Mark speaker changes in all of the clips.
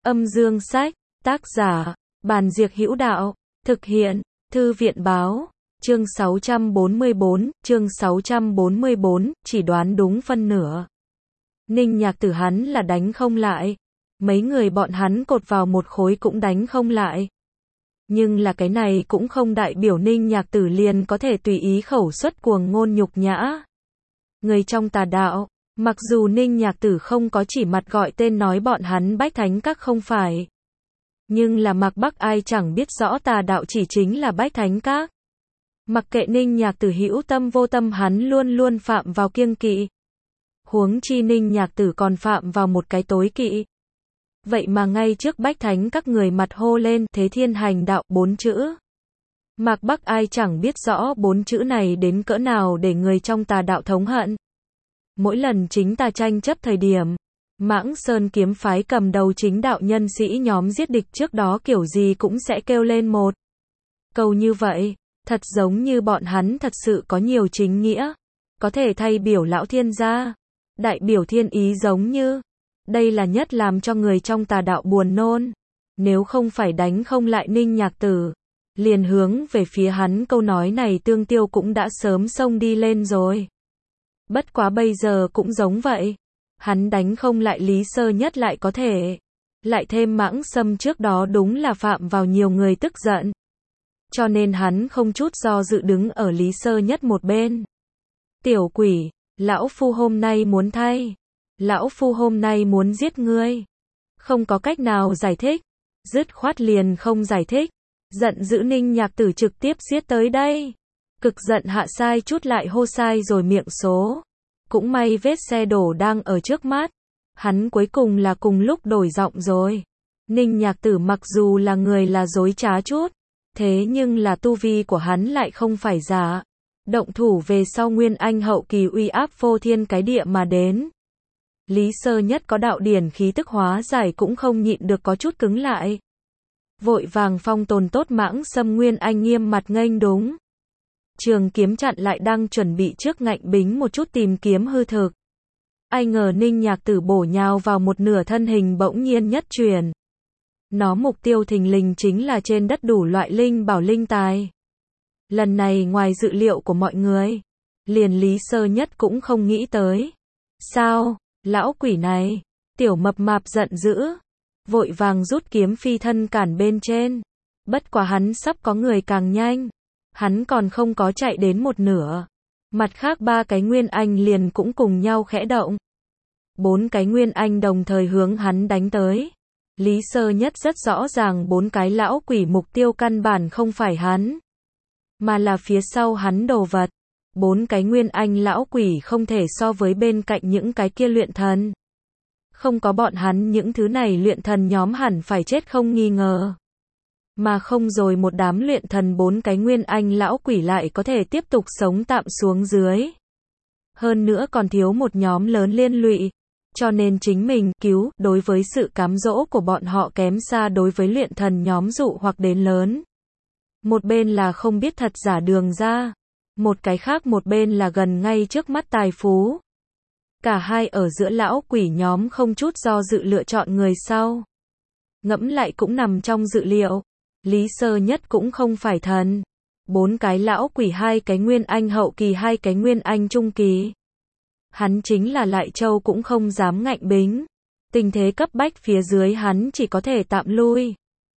Speaker 1: Âm dương sách, tác giả, Bàn Diệc Hữu Đạo, thực hiện, Thư viện báo, chương 644, chỉ đoán đúng phân nửa. Ninh Nhạc Tử hắn là đánh không lại, mấy người bọn hắn cột vào một khối cũng đánh không lại. Nhưng là cái này cũng không đại biểu Ninh Nhạc Tử liền có thể tùy ý khẩu xuất cuồng ngôn nhục nhã. Người trong tà đạo, mặc dù Ninh Nhạc Tử không có chỉ mặt gọi tên nói bọn hắn Bách Thánh Các không phải. Nhưng là Mạc Bắc ai chẳng biết rõ tà đạo chỉ chính là Bách Thánh Các. Mặc kệ Ninh Nhạc Tử hữu tâm vô tâm hắn luôn luôn phạm vào kiêng kỵ. Huống chi Ninh Nhạc Tử còn phạm vào một cái tối kỵ. Vậy mà ngay trước Bách Thánh Các người mặt hô lên thế thiên hành đạo 4 chữ. Mạc Bắc ai chẳng biết rõ 4 chữ này đến cỡ nào để người trong tà đạo thống hận. Mỗi lần chính tà tranh chấp thời điểm, Mãng Sơn kiếm phái cầm đầu chính đạo nhân sĩ nhóm giết địch trước đó kiểu gì cũng sẽ kêu lên một câu như vậy, thật giống như bọn hắn thật sự có nhiều chính nghĩa, có thể thay biểu lão thiên gia, đại biểu thiên ý giống như. Đây là nhất làm cho người trong tà đạo buồn nôn. Nếu không phải đánh không lại Ninh Nhạc Tử, liền hướng về phía hắn câu nói này Tương Tiêu cũng đã sớm xông đi lên rồi. Bất quá bây giờ cũng giống vậy. Hắn đánh không lại Lý Sơ Nhất lại có thể. Lại thêm Mãng Sâm trước đó đúng là phạm vào nhiều người tức giận. Cho nên hắn không chút do dự đứng ở Lý Sơ Nhất một bên. Tiểu quỷ, lão phu hôm nay muốn thay. Lão phu hôm nay muốn giết ngươi. Không có cách nào giải thích. Dứt khoát liền không giải thích. Giận dữ Ninh Nhạc Tử trực tiếp giết tới đây. Cực giận hạ sai chút lại hô sai rồi miệng số. Cũng may vết xe đổ đang ở trước mắt. Hắn cuối cùng là cùng lúc đổi giọng rồi. Ninh Nhạc Tử mặc dù là người là dối trá chút. Thế nhưng là tu vi của hắn lại không phải giả. Động thủ về sau Nguyên Anh hậu kỳ uy áp phô thiên cái địa mà đến. Lý Sơ Nhất có đạo điển khí tức hóa giải cũng không nhịn được có chút cứng lại. Vội vàng phong tồn tốt Mãng Sâm Nguyên Anh nghiêm mặt nghênh đúng. Trường kiếm chặn lại đang chuẩn bị trước ngạnh bính một chút tìm kiếm hư thực. Ai ngờ Ninh Nhạc Tử bổ nhào vào một nửa thân hình bỗng nhiên nhất truyền. Nó mục tiêu thình lình chính là trên đất đủ loại linh bảo linh tài. Lần này ngoài dự liệu của mọi người, liền Lý Sơ Nhất cũng không nghĩ tới. Sao? Lão quỷ này, tiểu mập mạp giận dữ, vội vàng rút kiếm phi thân cản bên trên. Bất quá hắn sắp có người càng nhanh, hắn còn không có chạy đến một nửa. Mặt khác 3 cái Nguyên Anh liền cũng cùng nhau khẽ động. 4 cái Nguyên Anh đồng thời hướng hắn đánh tới. Lý Sơ Nhất rất rõ ràng 4 cái lão quỷ mục tiêu căn bản không phải hắn, mà là phía sau hắn đồ vật. 4 cái Nguyên Anh lão quỷ không thể so với bên cạnh những cái kia luyện thần. Không có bọn hắn những thứ này luyện thần nhóm hẳn phải chết không nghi ngờ. Mà không rồi một đám luyện thần 4 cái Nguyên Anh lão quỷ lại có thể tiếp tục sống tạm xuống dưới. Hơn nữa còn thiếu một nhóm lớn liên lụy. Cho nên chính mình cứu đối với sự cám dỗ của bọn họ kém xa đối với luyện thần nhóm dụ hoặc đến lớn. Một bên là không biết thật giả đường ra. Một cái khác một bên là gần ngay trước mắt tài phú. Cả hai ở giữa lão quỷ nhóm không chút do dự lựa chọn người sau. Ngẫm lại cũng nằm trong dự liệu. Lý Sơ Nhất cũng không phải thần. 4 cái lão quỷ 2 cái Nguyên Anh hậu kỳ 2 cái Nguyên Anh trung kỳ. Hắn chính là Lại Châu cũng không dám ngạnh bính. Tình thế cấp bách phía dưới hắn chỉ có thể tạm lui.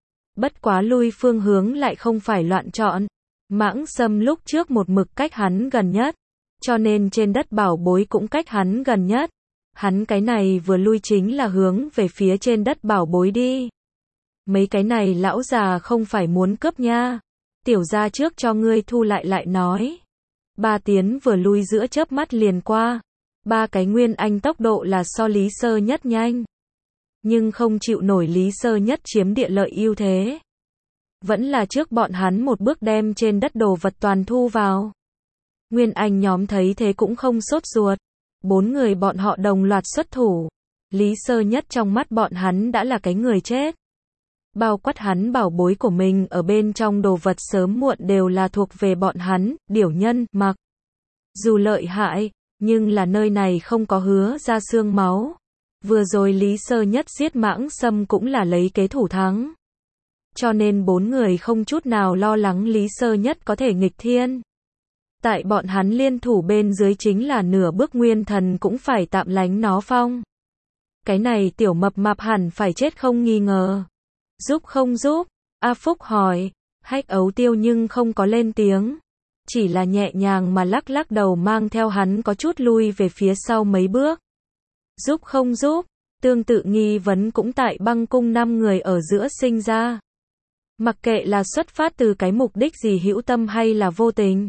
Speaker 1: Bất quá lui phương hướng lại không phải loạn chọn. Mãng Sâm lúc trước một mực cách hắn gần nhất, cho nên trên đất bảo bối cũng cách hắn gần nhất. Hắn cái này vừa lui chính là hướng về phía trên đất bảo bối đi. Mấy cái này lão già không phải muốn cướp nha. Tiểu gia trước cho ngươi thu lại nói. 3 tiến vừa lui giữa chớp mắt liền qua. 3 cái Nguyên Anh tốc độ là so Lý Sơ Nhất nhanh. Nhưng không chịu nổi Lý Sơ Nhất chiếm địa lợi ưu thế. Vẫn là trước bọn hắn một bước đem trên đất đồ vật toàn thu vào. Nguyên Anh nhóm thấy thế cũng không sốt ruột. 4 người bọn họ đồng loạt xuất thủ. Lý Sơ Nhất trong mắt bọn hắn đã là cái người chết. Bao quát hắn bảo bối của mình ở bên trong đồ vật sớm muộn đều là thuộc về bọn hắn, điểu nhân, mặc. Dù lợi hại, nhưng là nơi này không có hứa ra xương máu. Vừa rồi Lý Sơ Nhất giết Mãng Sâm cũng là lấy kế thủ thắng. Cho nên 4 người không chút nào lo lắng Lý Sơ Nhất có thể nghịch thiên. Tại bọn hắn liên thủ bên dưới chính là nửa bước nguyên thần cũng phải tạm lánh nó phong. Cái này tiểu mập mạp hẳn phải chết không nghi ngờ. Giúp không giúp? A Phúc hỏi. Hách Ấu Tiêu nhưng không có lên tiếng. Chỉ là nhẹ nhàng mà lắc lắc đầu mang theo hắn có chút lui về phía sau mấy bước. Giúp không giúp? Tương tự nghi vấn cũng tại băng cung 5 người ở giữa sinh ra. Mặc kệ là xuất phát từ cái mục đích gì hữu tâm hay là vô tình.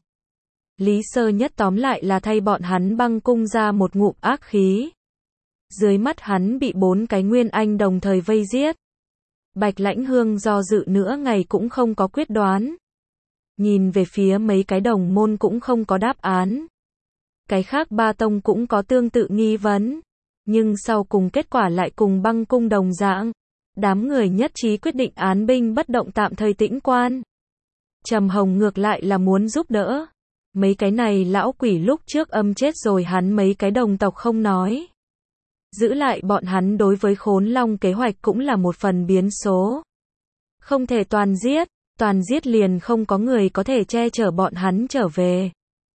Speaker 1: Lý Sơ Nhất tóm lại là thay bọn hắn băng cung ra một ngụm ác khí. Dưới mắt hắn bị 4 cái nguyên anh đồng thời vây giết. Bạch Lãnh Hương do dự nữa ngày cũng không có quyết đoán. Nhìn về phía mấy cái đồng môn cũng không có đáp án. Cái khác 3 tông cũng có tương tự nghi vấn. Nhưng sau cùng kết quả lại cùng băng cung đồng dạng. Đám người nhất trí quyết định án binh bất động tạm thời tĩnh quan. Trầm Hồng ngược lại là muốn giúp đỡ. Mấy cái này lão quỷ lúc trước âm chết rồi hắn mấy cái đồng tộc không nói. Giữ lại bọn hắn đối với Khốn Long kế hoạch cũng là một phần biến số. Không thể toàn giết liền không có người có thể che chở bọn hắn trở về.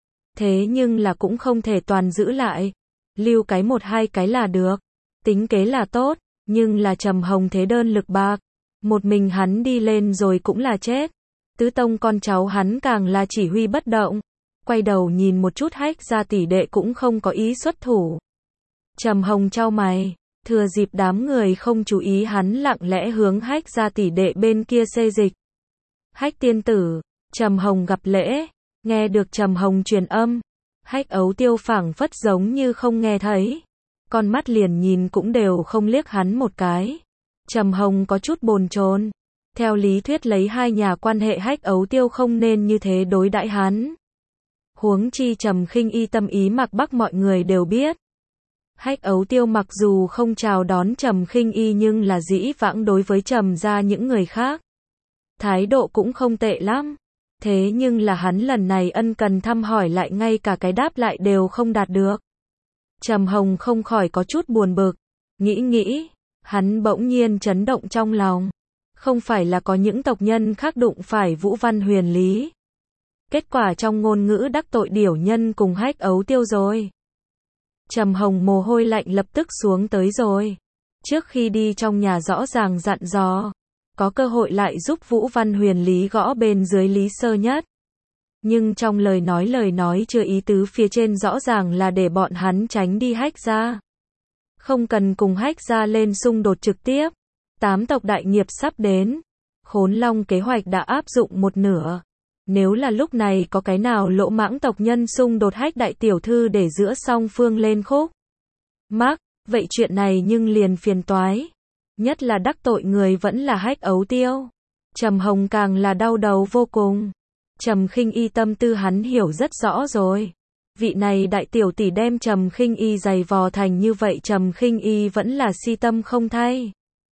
Speaker 1: Thế nhưng là cũng không thể toàn giữ lại. Lưu cái 1-2 cái là được. Tính kế là tốt, nhưng là Trầm Hồng thế đơn lực bạc. Một mình hắn đi lên rồi cũng là chết. Tứ tông con cháu hắn càng là chỉ huy bất động. Quay đầu nhìn một chút Hách gia tỷ đệ cũng không có ý xuất thủ. Trầm Hồng chau mày, thừa dịp đám người không chú ý hắn lặng lẽ hướng Hách gia tỷ đệ bên kia xê dịch. Hách tiên tử, Trầm Hồng gặp lễ, nghe được Trầm Hồng truyền âm. Hách Ấu Tiêu phảng phất giống như không nghe thấy. Con mắt liền nhìn cũng đều không liếc hắn một cái. Trầm Hồng có chút bồn chồn. Theo lý thuyết lấy hai nhà quan hệ Hách Ấu Tiêu không nên như thế đối đãi hắn. Huống chi Trầm Khinh Y tâm ý Mạc Bắc mọi người đều biết. Hách Ấu Tiêu mặc dù không chào đón Trầm Khinh Y nhưng là dĩ vãng đối với Trầm gia những người khác. Thái độ cũng không tệ lắm. Thế nhưng là hắn lần này ân cần thăm hỏi lại ngay cả cái đáp lại đều không đạt được. Trầm Hồng không khỏi có chút buồn bực. Nghĩ, hắn bỗng nhiên chấn động trong lòng. Không phải là có những tộc nhân khác đụng phải Vũ Văn Huyền Lý. Kết quả trong ngôn ngữ đắc tội điểu nhân cùng Hách Ấu Tiêu rồi. Trầm Hồng mồ hôi lạnh lập tức xuống tới rồi. Trước khi đi trong nhà rõ ràng dặn dò. Có cơ hội lại giúp Vũ Văn Huyền Lý gõ bên dưới Lý Sơ Nhất. Nhưng trong lời nói chưa ý tứ phía trên rõ ràng là để bọn hắn tránh đi Hách gia. Không cần cùng Hách gia lên xung đột trực tiếp. 8 tộc đại nghiệp sắp đến. Khốn Long kế hoạch đã áp dụng một nửa. Nếu là lúc này có cái nào lỗ mãng tộc nhân xung đột Hách đại tiểu thư để giữa song phương lên khúc mắc, vậy chuyện này nhưng liền phiền toái. Nhất là đắc tội người vẫn là Hách Ấu Tiêu. Trầm Hồng càng là đau đầu vô cùng. Trầm Khinh Y tâm tư hắn hiểu rất rõ rồi. Vị này đại tiểu tỷ đem Trầm Khinh Y giày vò thành như vậy Trầm Khinh Y vẫn là si tâm không thay.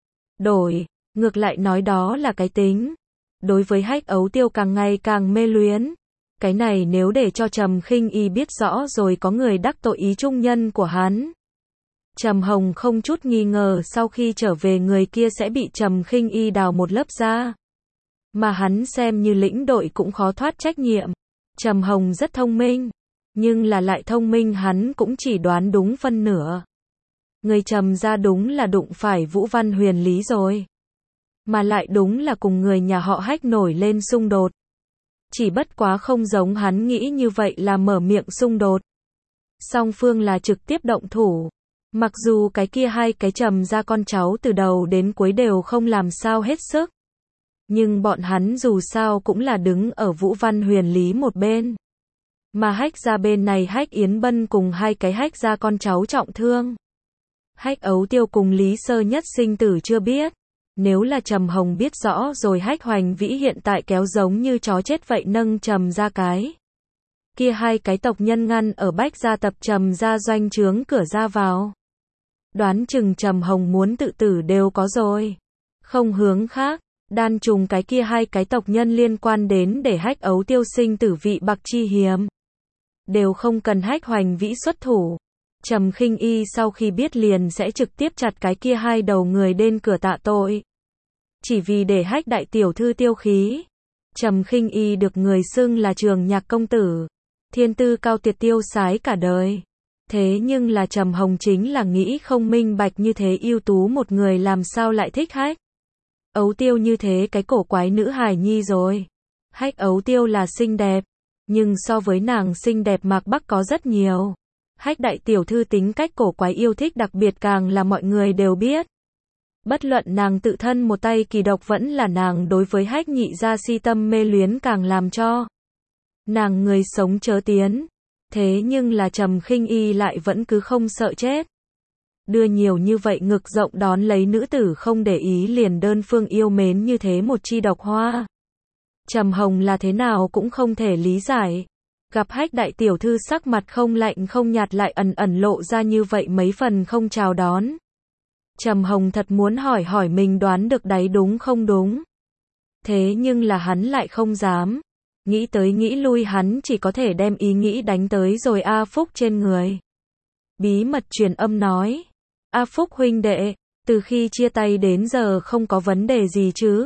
Speaker 1: Đổi, ngược lại nói đó là cái tính. Đối với Hách Ấu Tiêu càng ngày càng mê luyến. Cái này nếu để cho Trầm Khinh Y biết rõ rồi có người đắc tội ý trung nhân của hắn. Trầm Hồng không chút nghi ngờ sau khi trở về người kia sẽ bị Trầm Khinh Y đào một lớp da. Mà hắn xem như lĩnh đội cũng khó thoát trách nhiệm. Trầm Hồng rất thông minh. Nhưng là lại thông minh hắn cũng chỉ đoán đúng phân nửa. Người Trầm gia đúng là đụng phải Vũ Văn Huyền Lý rồi. Mà lại đúng là cùng người nhà họ Hách nổi lên xung đột. Chỉ bất quá không giống hắn nghĩ như vậy là mở miệng xung đột. Song phương là trực tiếp động thủ. Mặc dù cái kia hai cái Trầm gia con cháu từ đầu đến cuối đều không làm sao hết sức. Nhưng bọn hắn dù sao cũng là đứng ở Vũ Văn Huyền Lý một bên. Mà Hách gia bên này Hách Yến Bân cùng hai cái Hách gia con cháu trọng thương. Hách Ấu Tiêu cùng Lý Sơ Nhất sinh tử chưa biết. Nếu là Trầm Hồng biết rõ rồi Hách Hoành Vĩ hiện tại kéo giống như chó chết vậy nâng Trầm gia cái. Kia hai cái tộc nhân ngăn ở Bách gia tập Trầm gia doanh trướng cửa ra vào. Đoán chừng Trầm Hồng muốn tự tử đều có rồi. Không hướng khác, đan trùng cái kia hai cái tộc nhân liên quan đến để Hách Ấu Tiêu sinh tử vị bạc chi hiếm. Đều không cần Hách Hoành Vĩ xuất thủ. Trầm Khinh Y sau khi biết liền sẽ trực tiếp chặt cái kia hai đầu người đến cửa tạ tội. Chỉ vì để Hách đại tiểu thư tiêu khí. Trầm Khinh Y được người xưng là Trường Nhạc công tử, thiên tư cao tuyệt tiêu sái cả đời. Thế nhưng là Trầm Hồng chính là nghĩ không minh bạch như thế ưu tú một người làm sao lại thích Hách Ấu Tiêu như thế cái cổ quái nữ hài nhi rồi. Hách Ấu Tiêu là xinh đẹp, nhưng so với nàng xinh đẹp Mạc Bắc có rất nhiều. Hách đại tiểu thư tính cách cổ quái yêu thích đặc biệt càng là mọi người đều biết. Bất luận nàng tự thân một tay kỳ độc vẫn là nàng đối với Hách nhị gia si tâm mê luyến càng làm cho nàng người sống chớ tiến. Thế nhưng là Trầm Khinh Y lại vẫn cứ không sợ chết. Đưa nhiều như vậy ngực rộng đón lấy nữ tử không để ý liền đơn phương yêu mến như thế một chi độc hoa. Trầm Hồng là thế nào cũng không thể lý giải. Gặp Hách đại tiểu thư sắc mặt không lạnh không nhạt lại ẩn ẩn lộ ra như vậy mấy phần không chào đón. Trầm Hồng thật muốn hỏi hỏi mình đoán được đấy đúng không đúng. Thế nhưng là hắn lại không dám. Nghĩ tới nghĩ lui hắn chỉ có thể đem ý nghĩ đánh tới rồi A Phúc trên người. Bí mật truyền âm nói. A Phúc huynh đệ, từ khi chia tay đến giờ không có vấn đề gì chứ.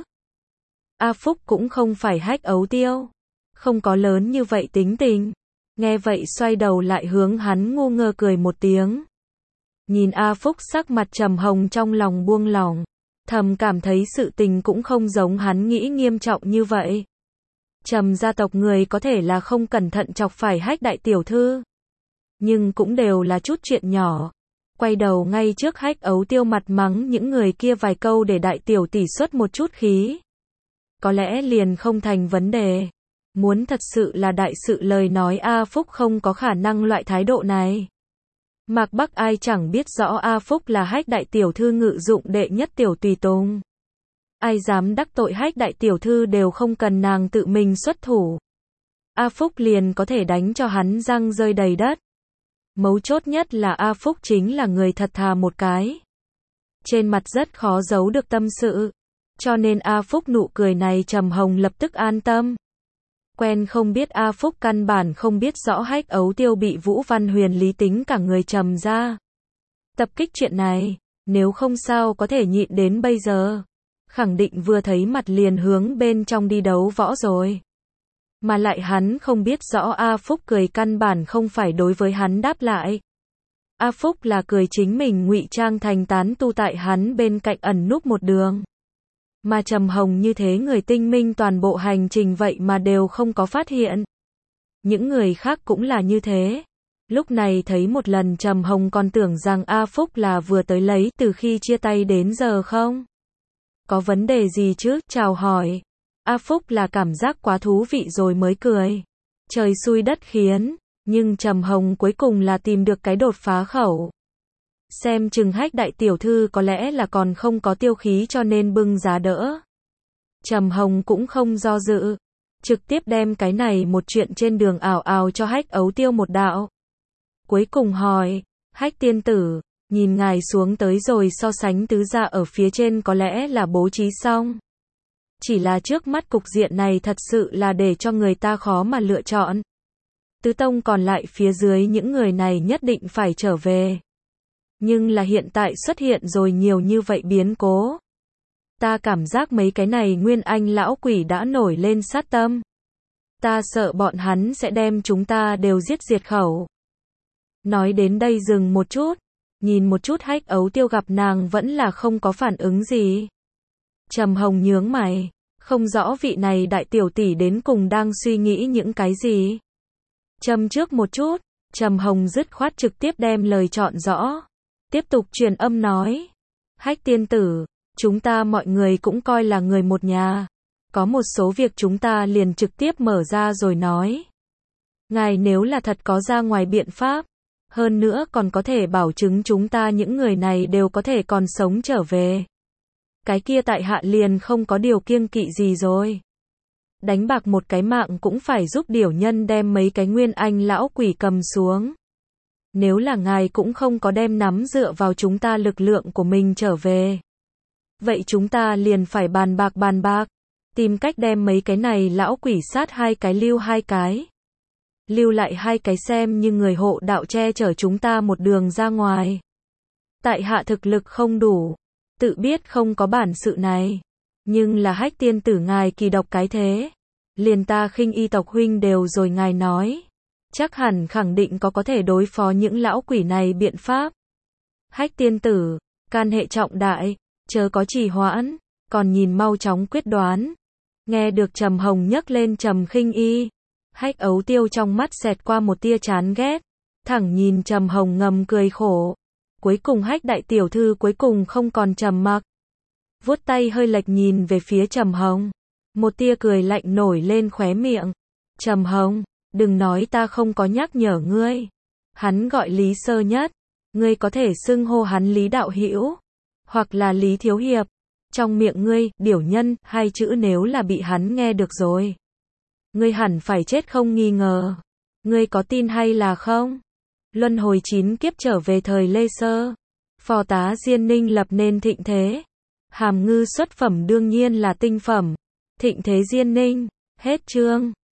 Speaker 1: A Phúc cũng không phải Hách Ấu Tiêu. Không có lớn như vậy tính tình. Nghe vậy xoay đầu lại hướng hắn ngu ngơ cười một tiếng. Nhìn A Phúc sắc mặt Trầm Hồng trong lòng buông lỏng. Thầm cảm thấy sự tình cũng không giống hắn nghĩ nghiêm trọng như vậy. Trầm gia tộc người có thể là không cẩn thận chọc phải Hách đại tiểu thư. Nhưng cũng đều là chút chuyện nhỏ. Quay đầu ngay trước Hách Ấu Tiêu mặt mắng những người kia vài câu để đại tiểu tỷ xuất một chút khí. Có lẽ liền không thành vấn đề. Muốn thật sự là đại sự lời nói A Phúc không có khả năng loại thái độ này. Mạc Bắc ai chẳng biết rõ A Phúc là Hách đại tiểu thư ngự dụng đệ nhất tiểu tùy tùng. Ai dám đắc tội Hách đại tiểu thư đều không cần nàng tự mình xuất thủ. A Phúc liền có thể đánh cho hắn răng rơi đầy đất. Mấu chốt nhất là A Phúc chính là người thật thà một cái. Trên mặt rất khó giấu được tâm sự. Cho nên A Phúc nụ cười này Trầm Hồng lập tức an tâm. Quen không biết A Phúc căn bản không biết rõ Hách Ấu Tiêu bị Vũ Văn Huyền lý tính cả người Trầm ra. Tập kích chuyện này, nếu không sao có thể nhịn đến bây giờ. Khẳng định vừa thấy mặt liền hướng bên trong đi đấu võ rồi. Mà lại hắn không biết rõ A Phúc cười căn bản không phải đối với hắn đáp lại. A Phúc là cười chính mình ngụy trang thành tán tu tại hắn bên cạnh ẩn núp một đường. Mà Trầm Hồng như thế người tinh minh toàn bộ hành trình vậy mà đều không có phát hiện. Những người khác cũng là như thế. Lúc này thấy một lần Trầm Hồng còn tưởng rằng A Phúc là vừa tới lấy từ khi chia tay đến giờ không? Có vấn đề gì chứ? Chào hỏi. A Phúc là cảm giác quá thú vị rồi mới cười. Trời xui đất khiến, nhưng Trầm Hồng cuối cùng là tìm được cái đột phá khẩu. Xem chừng Hách đại tiểu thư có lẽ là còn không có tiêu khí cho nên bưng giá đỡ. Trầm Hồng cũng không do dự, trực tiếp đem cái này một chuyện trên đường ảo ảo cho Hách Ấu Tiêu một đạo. Cuối cùng hỏi, Hách tiên tử, nhìn ngài xuống tới rồi so sánh tứ gia ở phía trên có lẽ là bố trí xong. Chỉ là trước mắt cục diện này thật sự là để cho người ta khó mà lựa chọn. Tứ tông còn lại phía dưới những người này nhất định phải trở về. Nhưng là hiện tại xuất hiện rồi nhiều như vậy biến cố. Ta cảm giác mấy cái này Nguyên Anh lão quỷ đã nổi lên sát tâm. Ta sợ bọn hắn sẽ đem chúng ta đều giết diệt khẩu. Nói đến đây dừng một chút. Nhìn một chút Hách Ấu Tiêu gặp nàng vẫn là không có phản ứng gì. Trầm Hồng nhướng mày. Không rõ vị này đại tiểu tỷ đến cùng đang suy nghĩ những cái gì. Châm trước một chút. Trầm Hồng dứt khoát trực tiếp đem lời chọn rõ. Tiếp tục truyền âm nói. Hách tiên tử, chúng ta mọi người cũng coi là người một nhà. Có một số việc chúng ta liền trực tiếp mở ra rồi nói. Ngài nếu là thật có ra ngoài biện pháp, hơn nữa còn có thể bảo chứng chúng ta những người này đều có thể còn sống trở về. Cái kia tại hạ liền không có điều kiêng kỵ gì rồi. Đánh bạc một cái mạng cũng phải giúp điểu nhân đem mấy cái Nguyên Anh lão quỷ cầm xuống. Nếu là ngài cũng không có đem nắm dựa vào chúng ta lực lượng của mình trở về. Vậy chúng ta liền phải bàn bạc. Tìm cách đem mấy cái này lão quỷ sát hai cái lưu hai cái. lưu lại hai cái xem như người hộ đạo che chở chúng ta một đường ra ngoài. Tại hạ thực lực không đủ, tự biết không có bản sự này, nhưng là Hách tiên tử ngài kỳ độc cái thế, liền ta khinh y tộc huynh đều rồi ngài nói, chắc hẳn khẳng định có thể đối phó những lão quỷ này biện pháp. Hách tiên tử, can hệ trọng đại, chớ có trì hoãn, còn nhìn mau chóng quyết đoán. Nghe được Trầm Hồng nhấc lên Trầm Khinh Y, Hách Ấu Tiêu trong mắt xẹt qua một tia chán ghét, thẳng nhìn Trầm Hồng ngầm cười khổ. Cuối cùng Hách đại tiểu thư cuối cùng không còn trầm mặc, vuốt tay hơi lệch nhìn về phía Trầm Hồng, một tia cười lạnh nổi lên khóe miệng. Trầm Hồng, đừng nói ta không có nhắc nhở ngươi. Hắn gọi Lý Sơ Nhất, ngươi có thể xưng hô hắn Lý đạo hữu, hoặc là Lý thiếu hiệp. Trong miệng ngươi, điểu nhân, hai chữ nếu là bị hắn nghe được rồi, ngươi hẳn phải chết không nghi ngờ. Ngươi có tin hay là không? Luân hồi 9 kiếp trở về thời Lê Sơ, phò tá Diên Ninh lập nên thịnh thế. Hàm Ngư xuất phẩm đương nhiên là tinh phẩm. Thịnh thế Diên Ninh, hết chương.